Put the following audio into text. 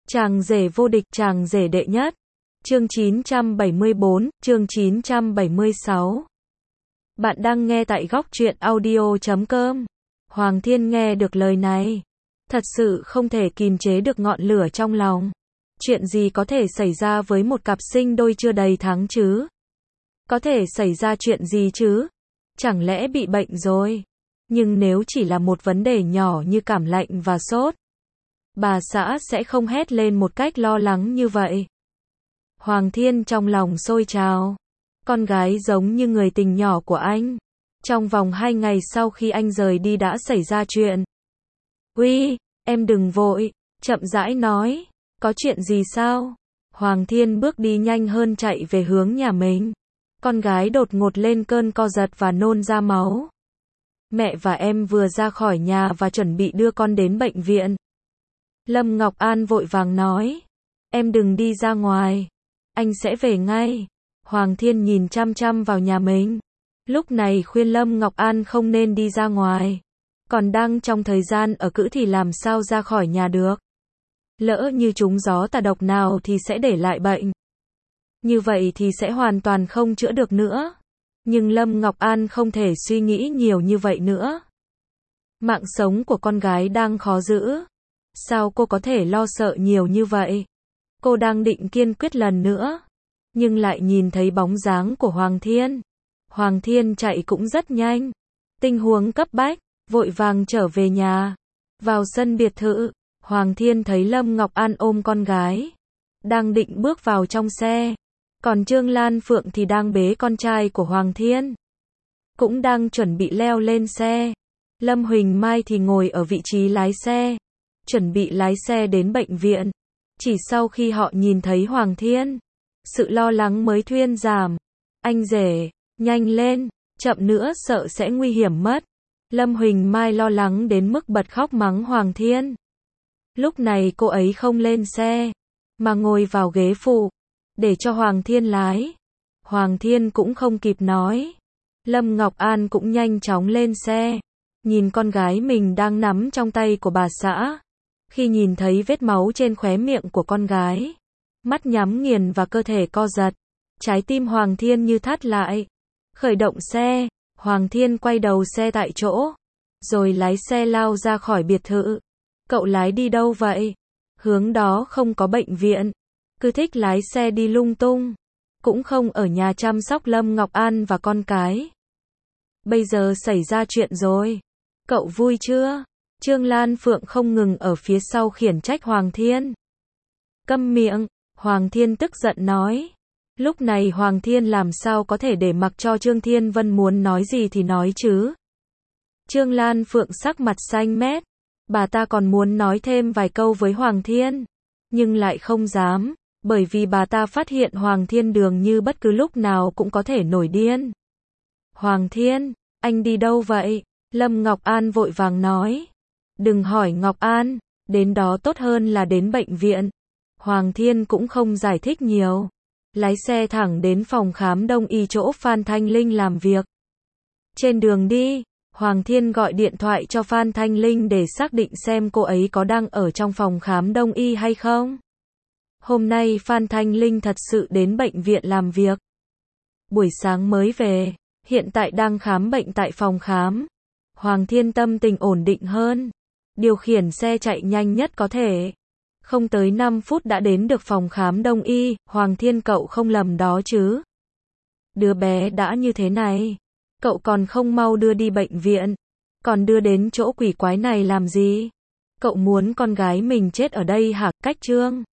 Chàng rể vô địch, chàng rể đệ nhất. Chương 974, chương 976. Bạn đang nghe tại góc truyện audio.com. Hoàng Thiên nghe được lời này, thật sự không thể kìm chế được ngọn lửa trong lòng. Chuyện gì có thể xảy ra với một cặp sinh đôi chưa đầy tháng chứ? Có thể xảy ra chuyện gì chứ? Chẳng lẽ bị bệnh rồi? Nhưng nếu chỉ là một vấn đề nhỏ như cảm lạnh và sốt, bà xã sẽ không hét lên một cách lo lắng như vậy. Hoàng Thiên trong lòng sôi trào. Con gái giống như người tình nhỏ của anh. Trong vòng 2 ngày sau khi anh rời đi đã xảy ra chuyện. Uy, em đừng vội, chậm rãi nói. Có chuyện gì sao? Hoàng Thiên bước đi nhanh hơn chạy về hướng nhà mình. Con gái đột ngột lên cơn co giật và nôn ra máu. Mẹ và em vừa ra khỏi nhà và chuẩn bị đưa con đến bệnh viện. Lâm Ngọc An vội vàng nói. Em đừng đi ra ngoài. Anh sẽ về ngay. Hoàng Thiên nhìn chăm chăm vào nhà mình. Lúc này khuyên Lâm Ngọc An không nên đi ra ngoài. Còn đang trong thời gian ở cữ thì làm sao ra khỏi nhà được. Lỡ như trúng gió tà độc nào thì sẽ để lại bệnh. Như vậy thì sẽ hoàn toàn không chữa được nữa. Nhưng Lâm Ngọc An không thể suy nghĩ nhiều như vậy nữa. Mạng sống của con gái đang khó giữ. Sao cô có thể lo sợ nhiều như vậy? Cô đang định kiên quyết lần nữa. Nhưng lại nhìn thấy bóng dáng của Hoàng Thiên. Hoàng Thiên chạy cũng rất nhanh. Tình huống cấp bách, vội vàng trở về nhà. Vào sân biệt thự, Hoàng Thiên thấy Lâm Ngọc An ôm con gái. Đang định bước vào trong xe. Còn Trương Lan Phượng thì đang bế con trai của Hoàng Thiên. Cũng đang chuẩn bị leo lên xe. Lâm Huỳnh Mai thì ngồi ở vị trí lái xe. Chuẩn bị lái xe đến bệnh viện. Chỉ sau khi họ nhìn thấy Hoàng Thiên, sự lo lắng mới thuyên giảm. Anh rể, nhanh lên, chậm nữa sợ sẽ nguy hiểm mất. Lâm Huỳnh Mai lo lắng đến mức bật khóc mắng Hoàng Thiên. Lúc này cô ấy không lên xe, mà ngồi vào ghế phụ, để cho Hoàng Thiên lái. Hoàng Thiên cũng không kịp nói. Lâm Ngọc An cũng nhanh chóng lên xe. Nhìn con gái mình đang nắm trong tay của bà xã. Khi nhìn thấy vết máu trên khóe miệng của con gái, mắt nhắm nghiền và cơ thể co giật, trái tim Hoàng Thiên như thắt lại. Khởi động xe, Hoàng Thiên quay đầu xe tại chỗ, rồi lái xe lao ra khỏi biệt thự. Cậu lái đi đâu vậy? Hướng đó không có bệnh viện. Cứ thích lái xe đi lung tung. Cũng không ở nhà chăm sóc Lâm Ngọc An và con cái. Bây giờ xảy ra chuyện rồi. Cậu vui chưa? Trương Lan Phượng không ngừng ở phía sau khiển trách Hoàng Thiên. Câm miệng, Hoàng Thiên tức giận nói. Lúc này Hoàng Thiên làm sao có thể để mặc cho Trương Thiên Vân muốn nói gì thì nói chứ. Trương Lan Phượng sắc mặt xanh mét. Bà ta còn muốn nói thêm vài câu với Hoàng Thiên. Nhưng lại không dám, bởi vì bà ta phát hiện Hoàng Thiên dường như bất cứ lúc nào cũng có thể nổi điên. Hoàng Thiên, anh đi đâu vậy? Lâm Ngọc An vội vàng nói. Đừng hỏi Ngọc An, đến đó tốt hơn là đến bệnh viện. Hoàng Thiên cũng không giải thích nhiều. Lái xe thẳng đến phòng khám đông y chỗ Phan Thanh Linh làm việc. Trên đường đi, Hoàng Thiên gọi điện thoại cho Phan Thanh Linh để xác định xem cô ấy có đang ở trong phòng khám đông y hay không. Hôm nay Phan Thanh Linh thật sự đến bệnh viện làm việc. Buổi sáng mới về, hiện tại đang khám bệnh tại phòng khám. Hoàng Thiên tâm tình ổn định hơn. Điều khiển xe chạy nhanh nhất có thể. Không tới 5 phút đã đến được phòng khám đông y. Hoàng Thiên cậu không lầm đó chứ? Đứa bé đã như thế này, cậu còn không mau đưa đi bệnh viện. Còn đưa đến chỗ quỷ quái này làm gì? Cậu muốn con gái mình chết ở đây hả? Cách Trương